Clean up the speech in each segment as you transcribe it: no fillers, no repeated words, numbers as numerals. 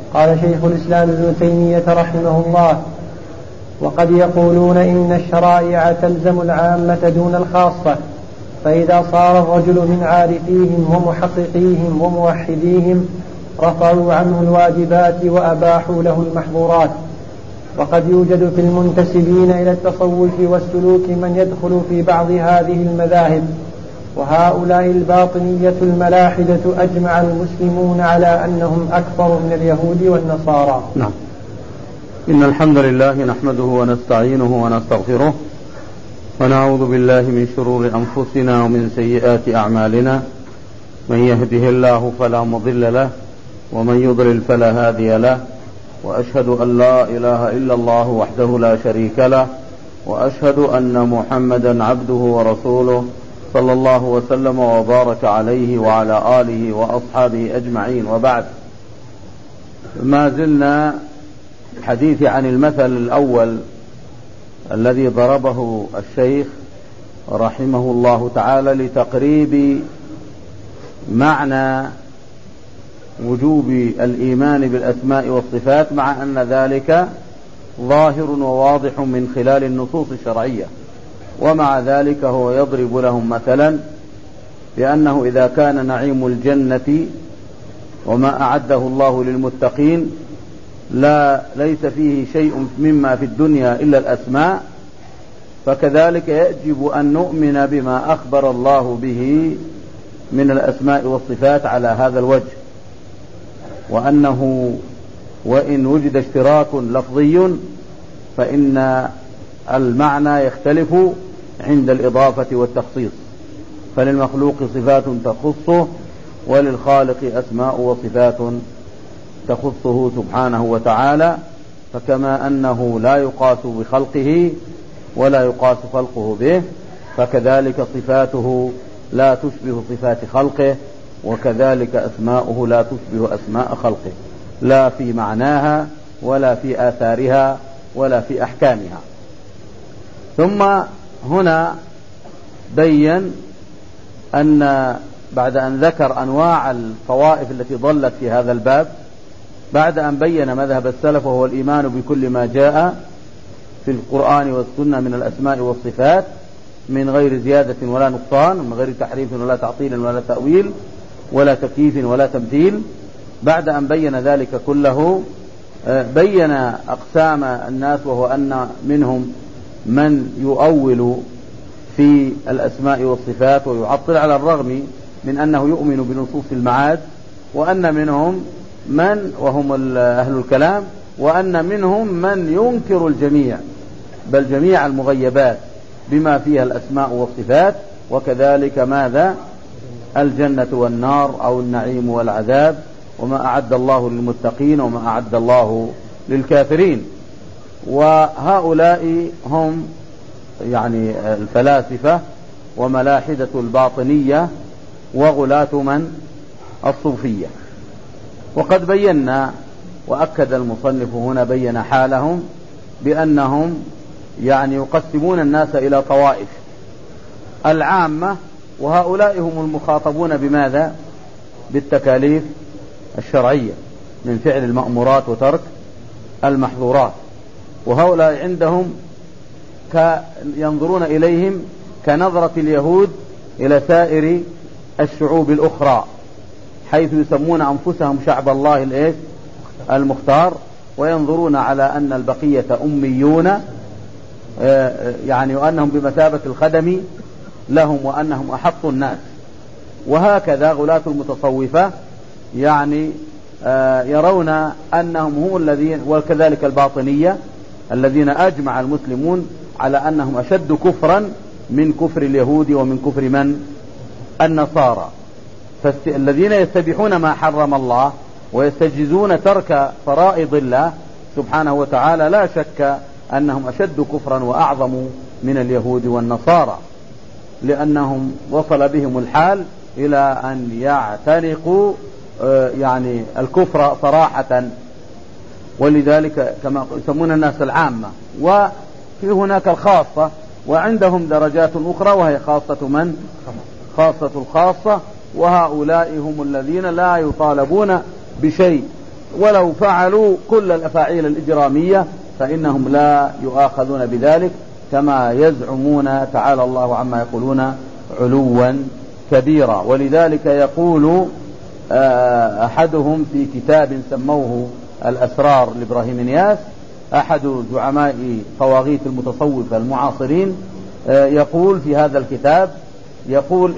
قال شيخ الإسلام ابن تيمية رحمه الله: وقد يقولون إن الشرائع تلزم العامة دون الخاصة، فإذا صار الرجل من عارفيهم ومحققيهم وموحديهم رفعوا عنه الواجبات وأباحوا له المحظورات. وقد يوجد في المنتسبين إلى التصوف والسلوك من يدخل في بعض هذه المذاهب، وهؤلاء الباطنية الملاحدة أجمع المسلمون على أنهم أكثر من اليهود والنصارى. نعم. إن الحمد لله نحمده ونستعينه ونستغفره، ونعوذ بالله من شرور أنفسنا ومن سيئات أعمالنا، من يهده الله فلا مضل له ومن يضلل فلا هادي له، وأشهد أن لا إله إلا الله وحده لا شريك له، وأشهد أن محمدا عبده ورسوله صلى الله وسلم وبارك عليه وعلى آله وأصحابه أجمعين. وبعد، ما زلنا الحديث عن المثل الأول الذي ضربه الشيخ رحمه الله تعالى لتقريب معنى وجوب الإيمان بالأسماء والصفات، مع أن ذلك ظاهر وواضح من خلال النصوص الشرعية. ومع ذلك هو يضرب لهم مثلا بأنه إذا كان نعيم الجنة وما أعده الله للمتقين ليس فيه شيء مما في الدنيا إلا الأسماء، فكذلك يجب أن نؤمن بما أخبر الله به من الأسماء والصفات على هذا الوجه، وأنه وإن وجد اشتراك لفظي فإن المعنى يختلف عند الإضافة والتخصيص، فللمخلوق صفات تخصه وللخالق أسماء وصفات تخصه سبحانه وتعالى. فكما أنه لا يقاس بخلقه ولا يقاس خلقه به، فكذلك صفاته لا تشبه صفات خلقه، وكذلك أسماؤه لا تشبه أسماء خلقه، لا في معناها ولا في آثارها ولا في أحكامها. ثم هنا بين أن بعد أن ذكر أنواع الطوائف التي ضلت في هذا الباب، بعد أن بين مذهب السلف وهو الإيمان بكل ما جاء في القرآن والسنة من الأسماء والصفات من غير زيادة ولا نقصان، من غير تحريف ولا تعطيل ولا تأويل ولا تكييف ولا تمثيل، بعد أن بين ذلك كله بين أقسام الناس، وهو أن منهم من يؤول في الأسماء والصفات ويعطل على الرغم من أنه يؤمن بنصوص المعاد، وأن منهم من وهم أهل الكلام، وأن منهم من ينكر الجميع بل جميع المغيبات بما فيها الأسماء والصفات، وكذلك ماذا؟ الجنة والنار أو النعيم والعذاب، وما أعد الله للمتقين وما أعد الله للكافرين. وهؤلاء هم يعني الفلاسفة وملاحدة الباطنية وغلاة من؟ الصوفية. وقد بينا وأكد المصنف هنا بين حالهم بأنهم يعني يقسمون الناس إلى طوائف: العامة، وهؤلاء هم المخاطبون بماذا؟ بالتكاليف الشرعية من فعل المأمورات وترك المحظورات، وهؤلاء عندهم ينظرون إليهم كنظرة اليهود إلى سائر الشعوب الأخرى، حيث يسمون أنفسهم شعب الله المختار، وينظرون على أن البقية أميون، يعني وأنهم بمثابة الخدم لهم وأنهم أحق الناس. وهكذا غلاة المتصوفة يعني يرون أنهم هم الذين، وكذلك الباطنية الذين أجمع المسلمون على أنهم أشد كفرا من كفر اليهود ومن كفر من؟ النصارى. فالذين يستبيحون ما حرم الله ويستجيزون ترك فرائض الله سبحانه وتعالى لا شك أنهم أشد كفرا وأعظم من اليهود والنصارى، لأنهم وصل بهم الحال إلى أن يعتنقوا يعني الكفر صراحة. ولذلك كما يسمون الناس العامة، وفي هناك الخاصة، وعندهم درجات أخرى وهي خاصة من؟ خاصة الخاصة، وهؤلاء هم الذين لا يطالبون بشيء ولو فعلوا كل الأفاعيل الإجرامية فإنهم لا يؤاخذون بذلك كما يزعمون تعالى الله عما يقولون علوا كبيرا. ولذلك يقول أحدهم في كتاب سموه الأسرار لإبراهيم نياس، أحد زعماء طواغيت المتصوفة المعاصرين، يقول في هذا الكتاب، يقول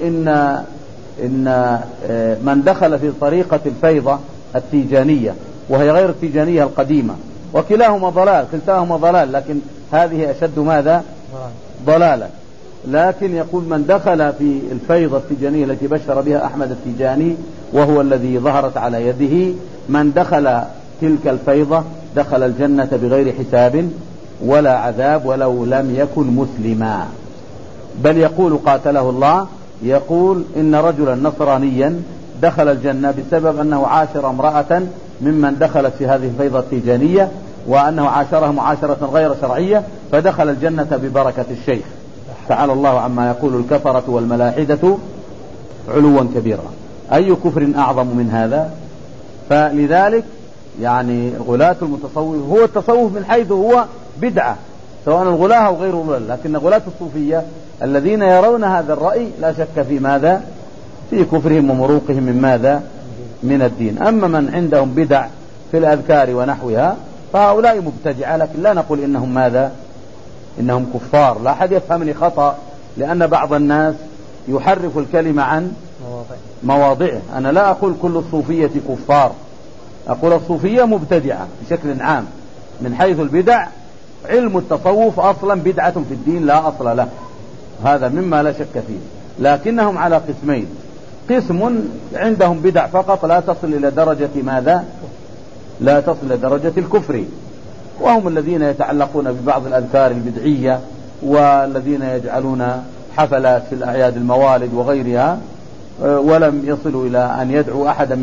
إن من دخل في طريقة الفيضة التيجانية وهي غير التيجانية القديمة، وكلاهما ضلال، لكن هذه أشد ماذا؟ ضلالا. لكن يقول من دخل في الفيضة التيجانية التي بشر بها أحمد التيجاني وهو الذي ظهرت على يده، من دخل تلك الفيضة دخل الجنة بغير حساب ولا عذاب ولو لم يكن مسلما. بل يقول قاتله الله، يقول إن رجلا نصرانيا دخل الجنة بسبب أنه عاشر امرأة ممن دخلت في هذه الفيضة التيجانية، وأنه عاشرها معاشرة غير شرعية فدخل الجنة ببركة الشيخ. تعالى الله عما يقول الكفرة والملاحدة علوا كبيرا. أي كفر أعظم من هذا؟ فلذلك يعني غلاة المتصوف، هو التصوف من حيث هو بدعة سواء الغلاة أو غير الغلاة، لكن غلاة الصوفية الذين يرون هذا الرأي لا شك في ماذا؟ في كفرهم ومروقهم من ماذا؟ من الدين. أما من عندهم بدع في الأذكار ونحوها فهؤلاء مبتدعة، لكن لا نقول إنهم ماذا؟ إنهم كفار. لا أحد يفهمني خطأ، لأن بعض الناس يحرف الكلمة عن مواضعه. أنا لا أقول كل الصوفية كفار، أقول الصوفية مبتدعة بشكل عام. من حيث البدع، علم التصوف أصلا بدعة في الدين لا أصل له، هذا مما لا شك فيه. لكنهم على قسمين: قسم عندهم بدع فقط لا تصل إلى درجة ماذا؟ لا تصل إلى درجة الكفر، وهم الذين يتعلقون ببعض الأذكار البدعية، والذين يجعلون حفلات في الأعياد الموالد وغيرها، ولم يصلوا إلى أن يدعوا أحدا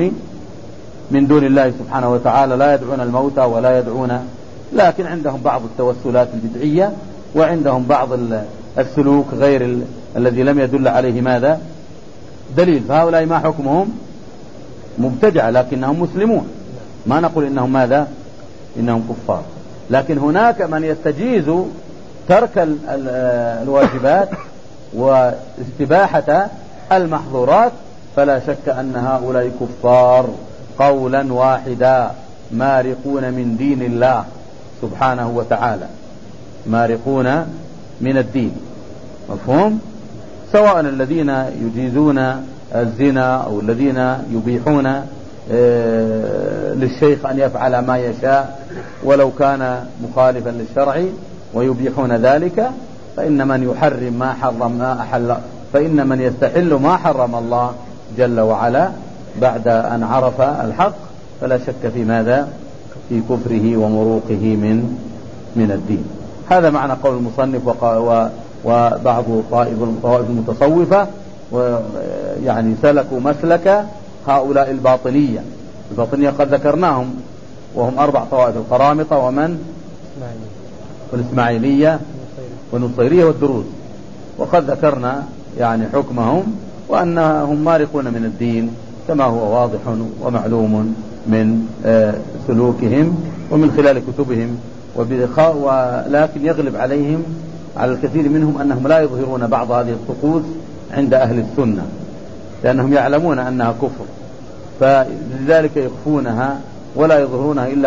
من دون الله سبحانه وتعالى، لا يدعون الموتى ولا يدعون، لكن عندهم بعض التوسلات البدعية، وعندهم بعض السلوك غير الذي لم يدل عليه ماذا؟ دليل. فهؤلاء ما حكمهم؟ مبتدعة، لكنهم مسلمون، ما نقول إنهم ماذا؟ إنهم كفار. لكن هناك من يستجيز ترك الواجبات واستباحة المحظورات، فلا شك أن هؤلاء كفار قولا واحدا، مارقون من دين الله سبحانه وتعالى، مارقون من الدين. مفهوم؟ سواء الذين يجيزون الزنا أو الذين يبيحون للشيخ أن يفعل ما يشاء ولو كان مخالفا للشرع ويبيحون ذلك، فإن من يحرم ما حرم ما أحل، فإن من يستحل ما حرم الله جل وعلا بعد أن عرف الحق فلا شك في ماذا؟ في كفره ومروقه من الدين. هذا معنى قول المصنف وبعض طائف المتصوفة، يعني سلكوا مسلك هؤلاء الباطنية قد ذكرناهم، وهم 4 طوائف: القرامطة والإسماعيلية والنصيرية والدروز. وقد ذكرنا يعني حكمهم، وأنهم مارقون من الدين كما هو واضح ومعلوم من سلوكهم ومن خلال كتبهم، ولكن يغلب عليهم على الكثير منهم أنهم لا يظهرون بعض هذه الطقوس عند أهل السنة، لأنهم يعلمون أنها كفر، فلذلك يخفونها ولا يظهرونها إلا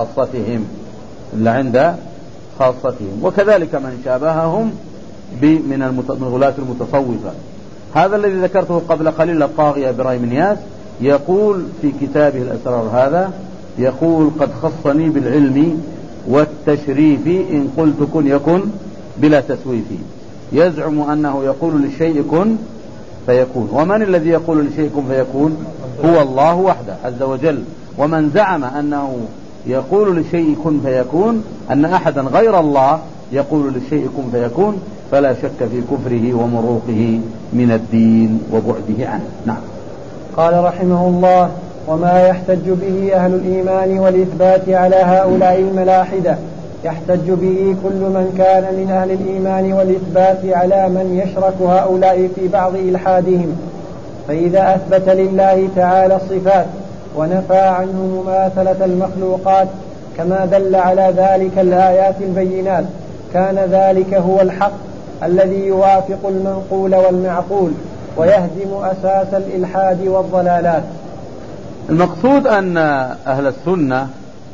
عند خاصتهم. وكذلك من شابههم من غلاة المتصوفة. هذا الذي ذكرته قبل قليل الطاغية إبراهيم نياس يقول في كتابه الأسرار هذا، يقول: قد خصني بالعلم والتشريف إن قلت كن يكن بلا تسويف. يزعم أنه يقول للشيء كن فيكون، ومن الذي يقول للشيء كن فيكون؟ هو الله وحده عز وجل. ومن زعم أنه يقول للشيء كن فيكون، أن أحدا غير الله يقول للشيء كن فيكون، فلا شك في كفره ومروقه من الدين وبعده عنه. نعم. قال رحمه الله: وما يحتج به أهل الإيمان والإثبات على هؤلاء الملاحدة يحتج به كل من كان من أهل الإيمان والإثبات على من يشرك هؤلاء في بعض إلحادهم. فإذا أثبت لله تعالى الصفات ونفى عنه مماثلة المخلوقات كما دل على ذلك الآيات البينات، كان ذلك هو الحق الذي يوافق المنقول والمعقول ويهدم أساس الإلحاد والضلالات. المقصود أن أهل السنة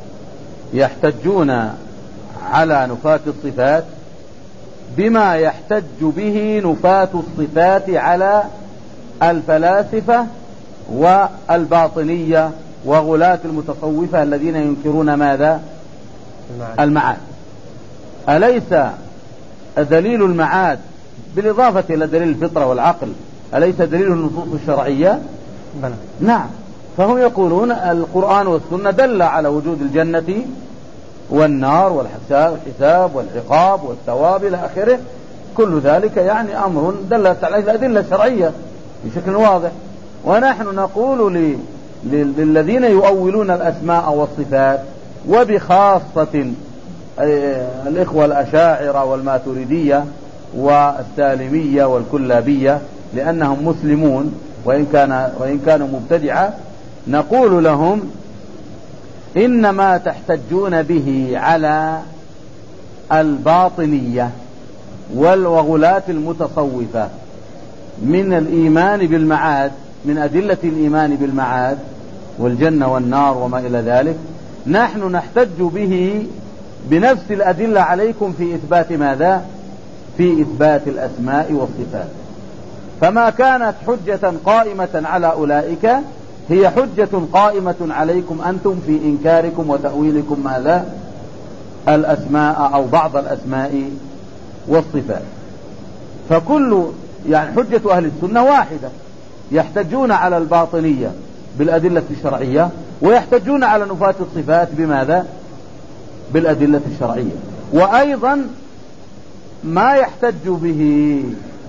يحتجون على نفاة الصفات بما يحتج به نفاة الصفات على الفلاسفة والباطنية وغلاة المتصوفة الذين ينكرون ماذا؟ المعاد. أليس دليل المعاد بالإضافة إلى دليل الفطرة والعقل أليس دليل النصوص الشرعية؟ نعم. فهم يقولون القرآن والسنة دل على وجود الجنة والنار والحساب والعقاب والثواب إلى آخره، كل ذلك يعني أمر دلت عليه الأدلة الشرعية بشكل واضح. ونحن نقول للذين يؤولون الأسماء والصفات وبخاصة الإخوة الأشاعرة والماتريدية والسالمية والكلابية لأنهم مسلمون وإن كانوا مبتدعة، نقول لهم إنما تحتجون به على الباطنية وغلاة المتصوفة من الإيمان بالمعاد، من أدلة الإيمان بالمعاد والجنة والنار وما إلى ذلك، نحن نحتج به بنفس الأدلة عليكم في إثبات ماذا؟ في إثبات الأسماء والصفات. فما كانت حجة قائمة على أولئك هي حجة قائمة عليكم أنتم في إنكاركم وتأويلكم ماذا؟ الأسماء أو بعض الأسماء والصفات. فكل يعني حجة أهل السنة واحدة، يحتجون على الباطنية بالأدلة الشرعية ويحتجون على نفاة الصفات بماذا؟ بالأدلة الشرعية. وأيضا ما يحتج به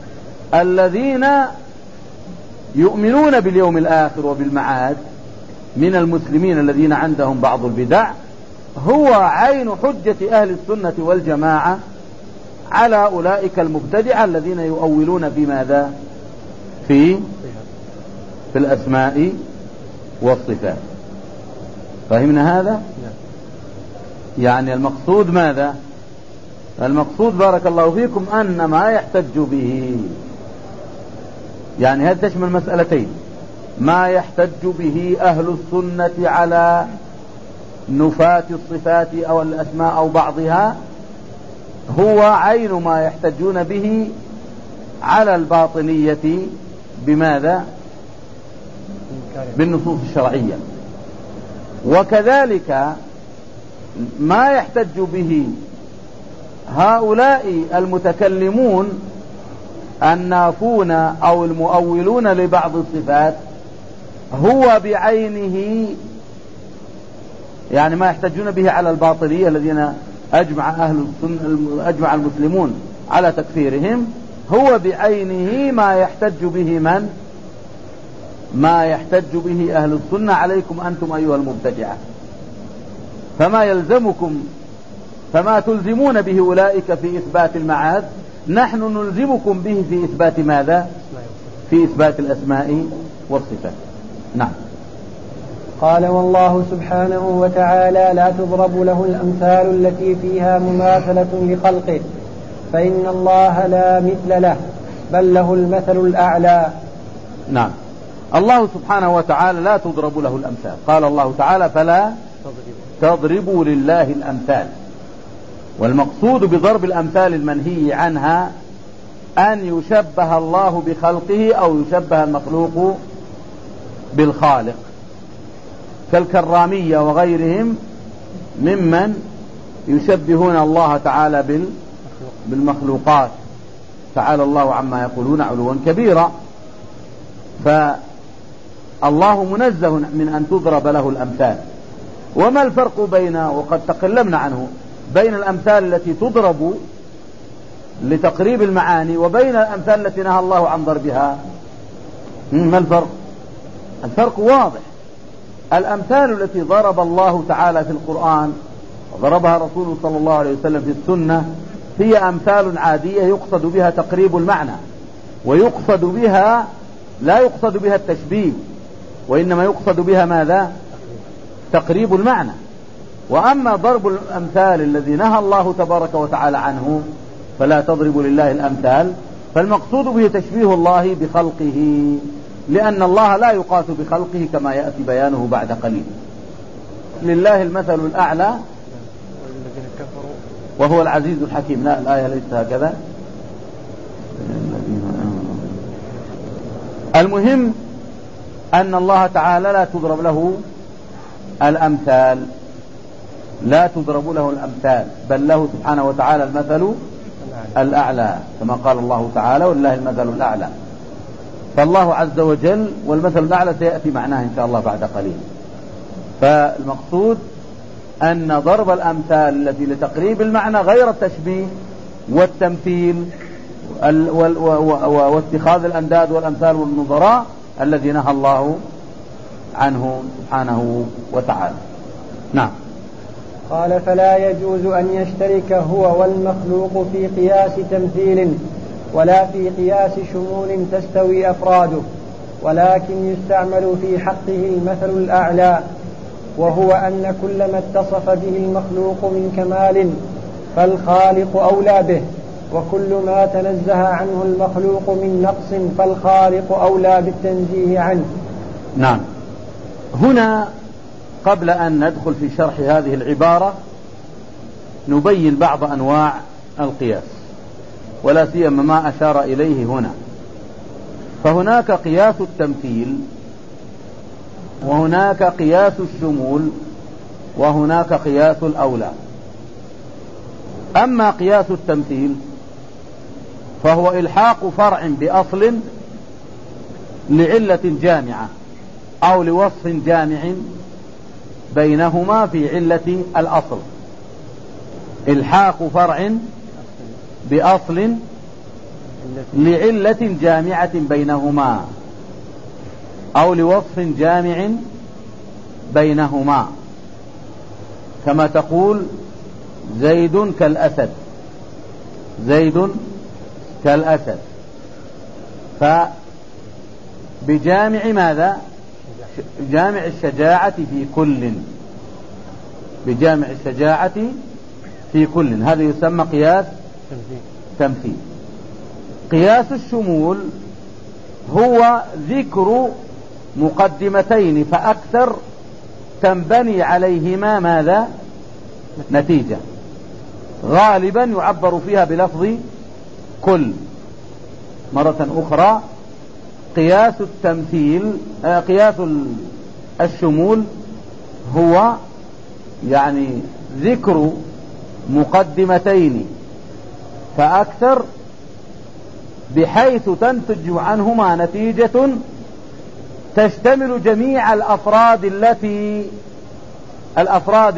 الذين يؤمنون باليوم الآخر وبالمعاد من المسلمين الذين عندهم بعض البدع هو عين حجة أهل السنة والجماعة على أولئك المبتدعة الذين يؤولون في ماذا؟ في الأسماء والصفات. فهمنا هذا؟ يعني المقصود ماذا؟ المقصود بارك الله فيكم أن ما يحتج به، يعني هذا تشمل مسألتين: ما يحتج به أهل السنة على نفاة الصفات أو الأسماء أو بعضها هو عين ما يحتجون به على الباطنية بماذا؟ بالنصوص الشرعية. وكذلك ما يحتج به هؤلاء المتكلمون النافون أو المؤولون لبعض الصفات هو بعينه، يعني ما يحتجون به على الباطنية الذين أجمع المسلمون على تكفيرهم، هو بعينه ما يحتج به من؟ ما يحتج به أهل السنة عليكم أنتم أيها المبتدعة. فما يلزمكم، فما تلزمون به أولئك في إثبات المعاد نحن نلزمكم به في إثبات ماذا؟ في إثبات الأسماء والصفات. نعم. قال: والله سبحانه وتعالى لا تضرب له الأمثال التي فيها مماثلة لخلقه، فإن الله لا مثل له بل له المثل الأعلى. نعم. الله سبحانه وتعالى لا تضرب له الأمثال. قال الله تعالى: فلا تضربوا لله الأمثال. والمقصود بضرب الأمثال المنهي عنها أن يشبه الله بخلقه أو يشبه المخلوق بالخالق، كالكرامية وغيرهم ممن يشبهون الله تعالى بالمخلوقات، تعالى الله عما يقولون علوا كبيرا. فالله منزه من أن تضرب له الأمثال. وما الفرق بين، وقد تكلمنا عنه، بين الأمثال التي تضرب لتقريب المعاني وبين الأمثال التي نهى الله عن ضربها؟ ما الفرق؟ الفرق واضح. الأمثال التي ضرب الله تعالى في القرآن وضربها رسوله صلى الله عليه وسلم في السنة هي أمثال عادية يقصد بها تقريب المعنى، ويقصد بها لا يقصد بها التشبيه، وإنما يقصد بها ماذا؟ تقريب المعنى. وأما ضرب الأمثال الذي نهى الله تبارك وتعالى عنه فلا تضربوا لله الأمثال، فالمقصود به تشبيه الله بخلقه، لأن الله لا يقاس بخلقه كما يأتي بيانه بعد قليل. لله المثل الأعلى وهو العزيز الحكيم. لا، الآية ليست هكذا. المهم أن الله تعالى لا تضرب له الأمثال، لا تضرب له الأمثال، بل له سبحانه وتعالى المثل الأعلى، كما قال الله تعالى ولله المثل الأعلى. فالله عز وجل والمثل الأعلى سيأتي معناه إن شاء الله بعد قليل. فالمقصود أن ضرب الأمثال التي لتقريب المعنى غير التشبيه والتمثيل واتخاذ الأنداد والأمثال والنظراء الذي نهى الله عنه سبحانه وتعالى. نعم. قال: فلا يجوز أن يشترك هو والمخلوق في قياس تمثيل ولا في قياس شمول تستوي أفراده، ولكن يستعمل في حقه المثل الأعلى، وهو أن كل ما اتصف به المخلوق من كمال فالخالق أولى به، وكل ما تنزه عنه المخلوق من نقص فالخالق أولى بالتنزيه عنه. نعم. هنا قبل أن ندخل في شرح هذه العبارة نبين بعض أنواع القياس، ولا سيما ما أشار إليه هنا. فهناك قياس التمثيل، وهناك قياس الشمول، وهناك قياس الأولى. أما قياس التمثيل فهو إلحاق فرع بأصل لعلة جامعة أو لوصف جامع بينهما في علة الأصل. إلحاق فرع بأصل لعلة جامعة بينهما أو لوصف جامع بينهما، كما تقول زيد كالأسد، زيد كالأسد، فبجامع ماذا؟ جامع الشجاعة في كل، بجامع الشجاعة في كل، هذا يسمى قياس تمثيل. قياس الشمول هو ذكر مقدمتين فأكثر تنبني عليهما ماذا؟ نتيجة، غالبا يعبر فيها بلفظ كل. مرة أخرى قياس التمثيل قياس الشمول هو يعني ذكر مقدمتين فأكثر بحيث تنتج عنهما نتيجة تشتمل جميع الأفراد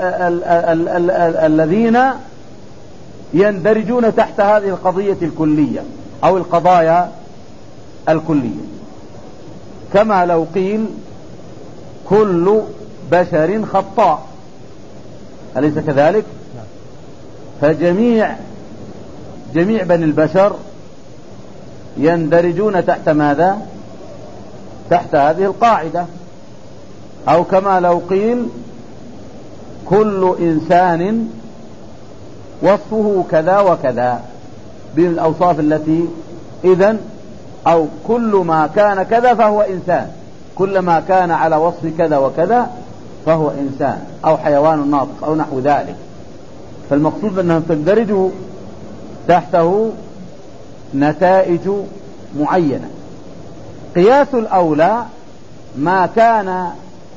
الذين يندرجون تحت هذه القضية الكلية أو القضايا الكلية، كما لو قيل كل بشر خطاء، أليس كذلك؟ فجميع بني البشر يندرجون تحت ماذا؟ تحت هذه القاعدة. أو كما لو قيل كل إنسان وصفه كذا وكذا بالأوصاف التي إذن، أو كل ما كان كذا فهو إنسان، كل ما كان على وصف كذا وكذا فهو إنسان أو حيوان ناطق أو نحو ذلك. فالمقصود أنه تندرج تحته نتائج معينة. قياس الأولى ما كان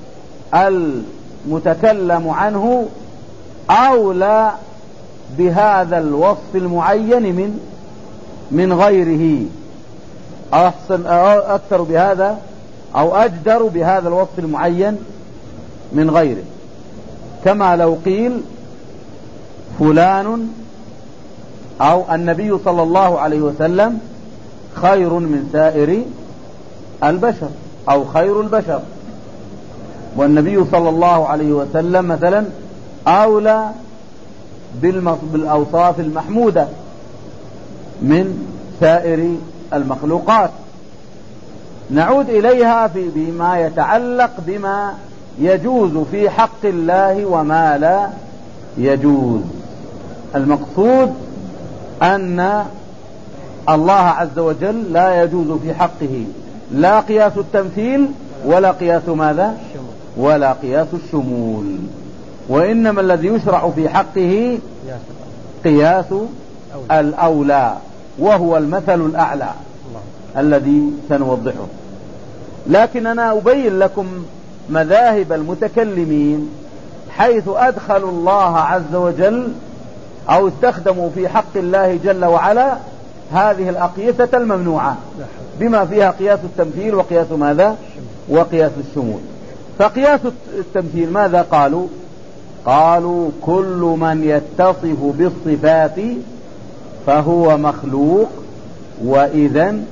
المتكلم عنه أولى بهذا الوصف المعين من غيره، أحسن أو أكثر بهذا أو أجدر بهذا الوصف المعين من غيره. كما لو قيل فلان أو النبي صلى الله عليه وسلم خير من سائر البشر أو خير البشر، والنبي صلى الله عليه وسلم مثلا أولى بالأوصاف المحمودة من سائر المخلوقات. نعود إليها بما يتعلق بما يجوز في حق الله وما لا يجوز. المقصود أن الله عز وجل لا يجوز في حقه لا قياس التمثيل ولا قياس ماذا؟ ولا قياس الشمول، وإنما الذي يشرع في حقه قياس الأولى وهو المثل الأعلى الذي سنوضحه. لكن أنا أبين لكم مذاهب المتكلمين حيث أدخلوا الله عز وجل أو استخدموا في حق الله جل وعلا هذه الأقيسة الممنوعة بما فيها قياس التمثيل وقياس ماذا؟ وقياس الشمول. فقياس التمثيل ماذا قالوا؟ قالوا كل من يتصف بالصفات فهو مخلوق، وإذن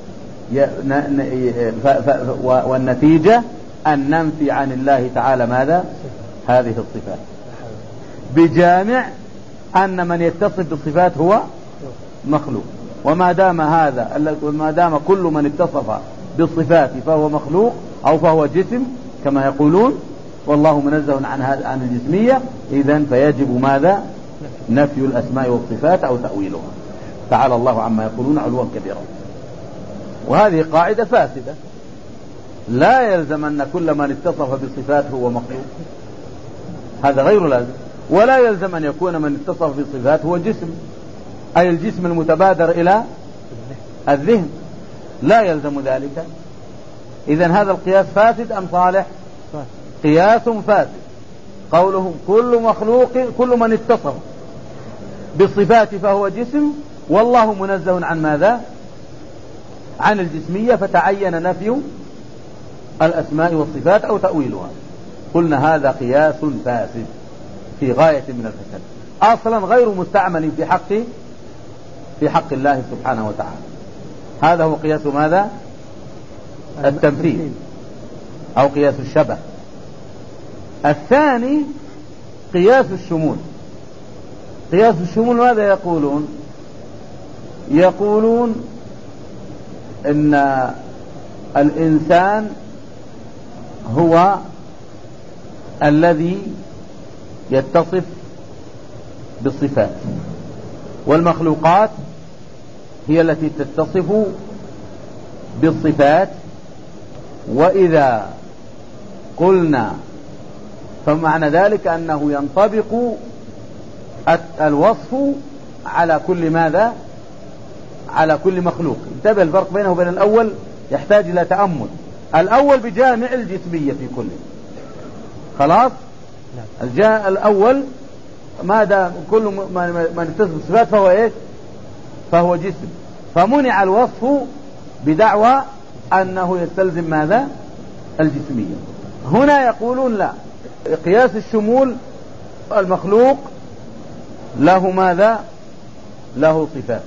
والنتيجة أن ننفي عن الله تعالى ماذا؟ هذه الصفات، بجامع أن من يتصف بالصفات هو مخلوق. وما دام هذا، وما دام كل من اتصف بالصفات فهو مخلوق أو فهو جسم كما يقولون، والله منزه عن الجسمية، إذن فيجب ماذا؟ نفي الأسماء والصفات أو تأويلها. تعالى الله عما يقولون علوا كبيرا. وهذه قاعدة فاسدة، لا يلزم أن كل من اتصف بالصفات هو مخلوق، هذا غير لازم. ولا يلزم أن يكون من اتصف بالصفات هو جسم، أي الجسم المتبادر إلى الذهن، لا يلزم ذلك. إذن هذا القياس فاسد أم صالح؟ قياس فاسد. قولهم كل مخلوق، كل من اتصف بالصفات فهو جسم، والله منزه عن ماذا؟ عن الجسمية، فتعين نفي الأسماء والصفات أو تأويلها. قلنا هذا قياس فاسد في غاية من الفساد، أصلا غير مستعمل في حق الله سبحانه وتعالى. هذا هو قياس ماذا؟ التمثيل أو قياس الشبه. الثاني قياس الشمول. قياس الشمول ماذا يقولون؟ يقولون إن الإنسان هو الذي يتصف بالصفات، والمخلوقات هي التي تتصف بالصفات. وإذا قلنا فمعنى ذلك أنه ينطبق الوصف على كل ماذا؟ على كل مخلوق. انتبه، الفرق بينه وبين الأول يحتاج إلى تأمل. الأول بجامع الجسمية في كله، خلاص. الأول ما دام كل من اتصف بالصفات فهو إيه؟ فهو جسم، فمنع الوصف بدعوى أنه يستلزم ماذا؟ الجسمية. هنا يقولون لا، قياس الشمول المخلوق له ماذا؟ له صفات،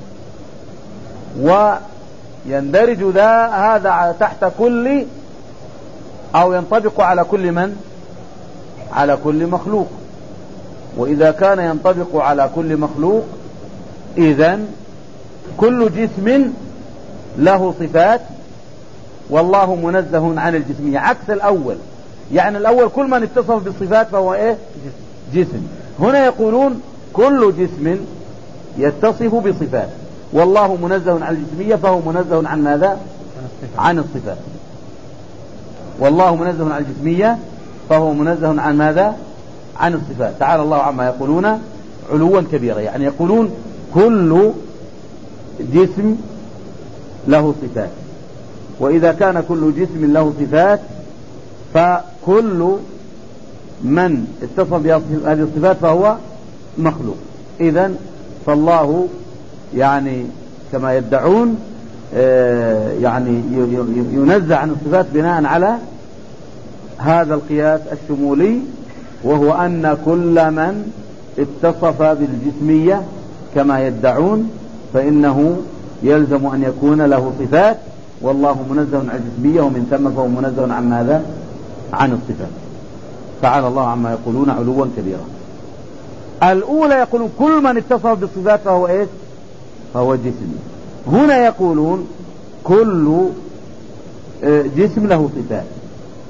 ويندرج هذا تحت كل، أو ينطبق على كل من؟ على كل مخلوق. وإذا كان ينطبق على كل مخلوق، إذن كل جسم له صفات، والله منزه عن الجسمية، عكس الأول. يعني الأول كل من اتصف بالصفات فهو إيه؟ جسم. هنا يقولون كل جسم يتصف بصفات، والله منزه عن الجسمية، فهو منزه عن ماذا؟ عن الصفات. والله منزه عن الجسمية، فهو منزه عن ماذا؟ عن الصفات. تعالى الله عما يقولون علوا كبيرا. يعني يقولون كل جسم له صفات، وإذا كان كل جسم له صفات فكل من اتصف بهذه الصفات فهو مخلوق. إذن فالله يعني كما يدعون يعني ينزع عن الصفات بناء على هذا القياس الشمولي، وهو أن كل من اتصف بالجسمية كما يدعون فإنه يلزم أن يكون له صفات، والله منزه عن الجسمية، ومن ثم فهو منزه عن ماذا؟ عن الصفات. تعالى الله عما يقولون علوا كبيرا. الأولى يقولون كل من اتصف بالصفات فهو إيه؟ فهو جسم. هنا يقولون كل جسم له صفات،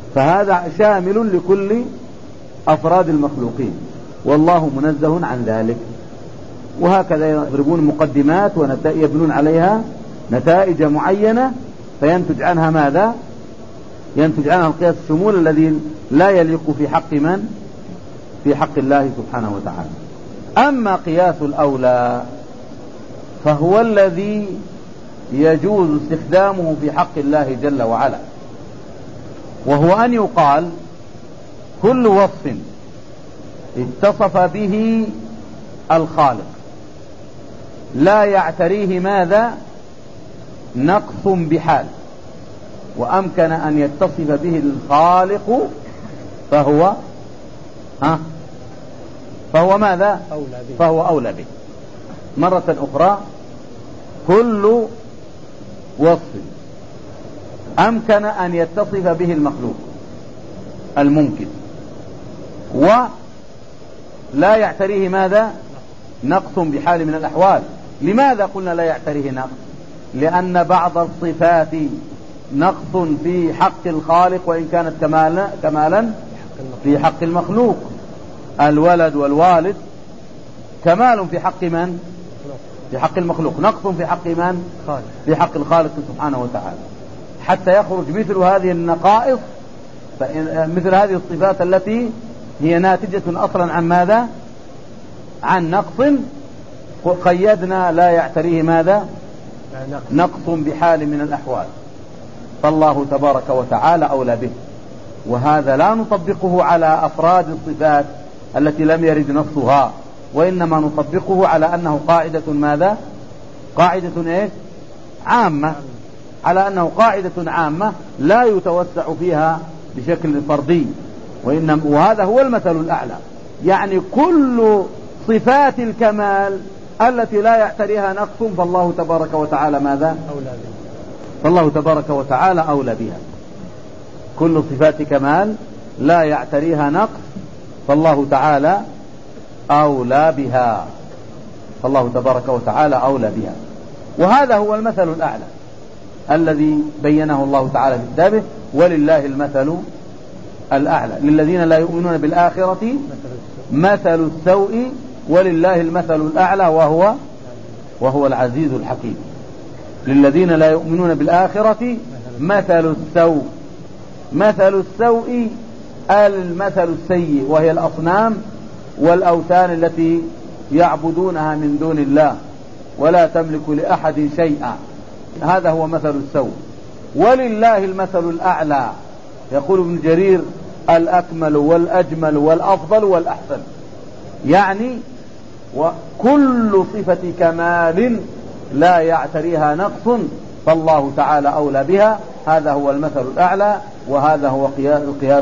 فهذا شامل لكل أفراد المخلوقين، والله منزه عن ذلك. وهكذا يضربون مقدمات ويبنون عليها نتائج معينة، فينتج عنها ماذا؟ ينتج عنها القياس الشمول الذي لا يليق في حق من؟ في حق الله سبحانه وتعالى. أما قياس الأولى فهو الذي يجوز استخدامه في حق الله جل وعلا، وهو أن يقال كل وصف اتصف به الخالق لا يعتريه ماذا؟ نقص بحال، وأمكن أن يتصف به الخالق فهو ماذا؟ فهو أولى به. مرة أخرى، كل وصف أمكن أن يتصف به المخلوق الممكن ولا يعتريه ماذا؟ نقص بحال من الأحوال. لماذا قلنا لا يعتريه نقص؟ لأن بعض الصفات نقص في حق الخالق وإن كانت كمالا في حق المخلوق. الولد والوالد كمال في حق من؟ في حق المخلوق، نقص في حق من؟ في حق الخالق سبحانه وتعالى. حتى يخرج مثل هذه النقائص، مثل هذه الصفات التي هي ناتجة أصلا عن ماذا؟ عن نقص، قيدنا لا يعتريه ماذا؟ نقص بحال من الأحوال، فالله تبارك وتعالى أولى به. وهذا لا نطبقه على أفراد الصفات التي لم يرد نصها، وإنما نطبقه على أنه قاعدة ماذا؟ قاعدة إيه؟ عامة، على أنه قاعدة عامة لا يتوسع فيها بشكل فردي، وهذا هو المثل الأعلى. يعني كل صفات الكمال التي لا يعتريها نقص فالله تبارك وتعالى ماذا؟ أولى بها. فالله تبارك وتعالى أولى بها. كل صفات كمال لا يعتريها نقص فالله تعالى أولى بها، فالله تبارك وتعالى أولى بها. وهذا هو المثل الأعلى الذي بينه الله تعالى في كتابه: ولله المثل الأعلى. للذين لا يؤمنون بالآخرة مثل السوء ولله المثل الأعلى وهو العزيز الحكيم. للذين لا يؤمنون بالآخرة مثل السوء. مثل السوء المثل السيء، وهي الأصنام والأوثان التي يعبدونها من دون الله ولا تملك لأحد شيئا، هذا هو مثل السوء. ولله المثل الأعلى، يقول ابن جرير: الأكمل والأجمل والأفضل والأحسن. يعني وكل صفة كمال لا يعتريها نقص فالله تعالى أولى بها. هذا هو المثل الأعلى، وهذا هو قياس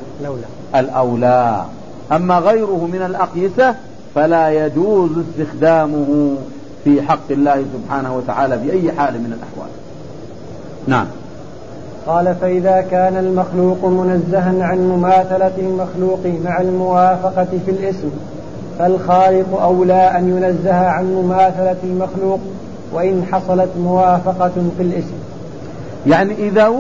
الأولى. أما غيره من الأقيسة فلا يجوز استخدامه في حق الله سبحانه وتعالى بأي حال من الأحوال. نعم. قال: فإذا كان المخلوق منزها عن مماثلة المخلوق مع الموافقة في الاسم، فالخالق أولى أن ينزه عن مماثلة المخلوق وإن حصلت موافقة في الاسم. يعني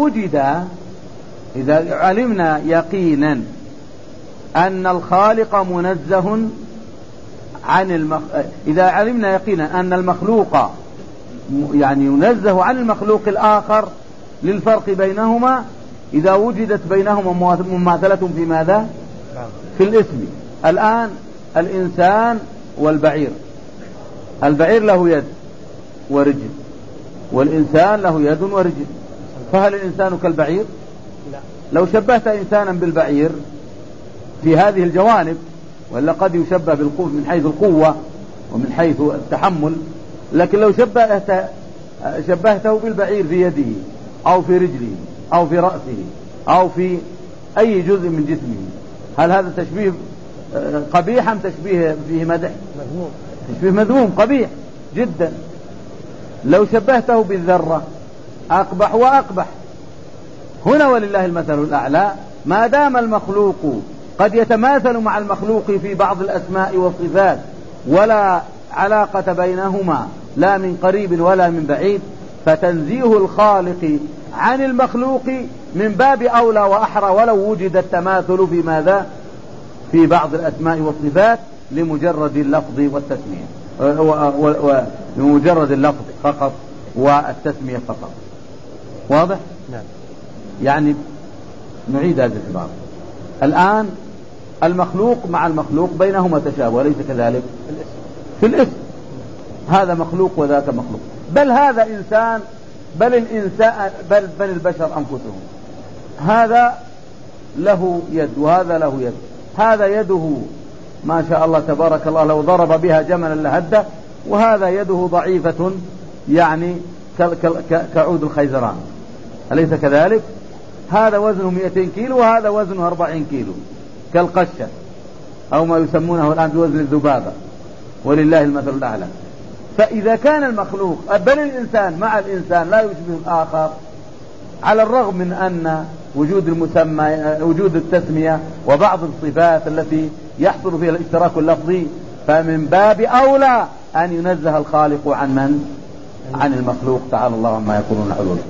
إذا علمنا يقينا أن الخالق منزه عن إذا علمنا يقينا أن المخلوق يعني ينزه عن المخلوق الآخر للفرق بينهما، إذا وجدت بينهما مماثلة في ماذا؟ في الاسم. الآن الإنسان والبعير، البعير له يد ورجل والإنسان له يد ورجل، فهل الإنسان كالبعير؟ لا. لو شبهت إنسانا بالبعير في هذه الجوانب، ولا قد يشبه بالقوة من حيث القوة ومن حيث التحمل، لكن لو شبهته بالبعير في يده أو في رجله أو في رأسه أو في أي جزء من جسمه، هل هذا تشبيه قبيح أم تشبيه فيه مدح؟ مذموم. تشبيه مذموم قبيح جدا. لو شبهته بالذرة أقبح وأقبح. هنا ولله المثل الأعلى، ما دام المخلوق قد يتماثل مع المخلوق في بعض الأسماء والصفات ولا علاقة بينهما لا من قريب ولا من بعيد، فتنزيه الخالق عن المخلوق من باب أولى وأحرى ولو وجد التماثل في ماذا؟ في بعض الأسماء والصفات لمجرد اللفظ والتسمية، لمجرد اللفظ فقط والتسمية فقط. واضح؟ نعم. يعني نعيد هذه العبارة الآن. المخلوق مع المخلوق بينهما تشابه، أليس كذلك؟ في الاسم هذا مخلوق وذاك مخلوق، بل هذا إنسان، بل البشر أنفسهم، هذا له يد وهذا له يد، هذا يده ما شاء الله تبارك الله لو ضرب بها جملا لهده، وهذا يده ضعيفة يعني كعود الخيزران، أليس كذلك؟ هذا وزنه 200 كيلو وهذا وزنه 40 كيلو كالقشة أو ما يسمونه الآن بوزن الذبابة، ولله المثل الأعلى. فإذا كان المخلوق بل الإنسان مع الإنسان لا يشبه الآخر، على الرغم من أن وجود المسمى وجود التسمية وبعض الصفات التي يحصل فيها الاشتراك اللفظي، فمن باب أولى أن ينزه الخالق عن من؟ عن المخلوق، تعالى الله عما يقولون علوا.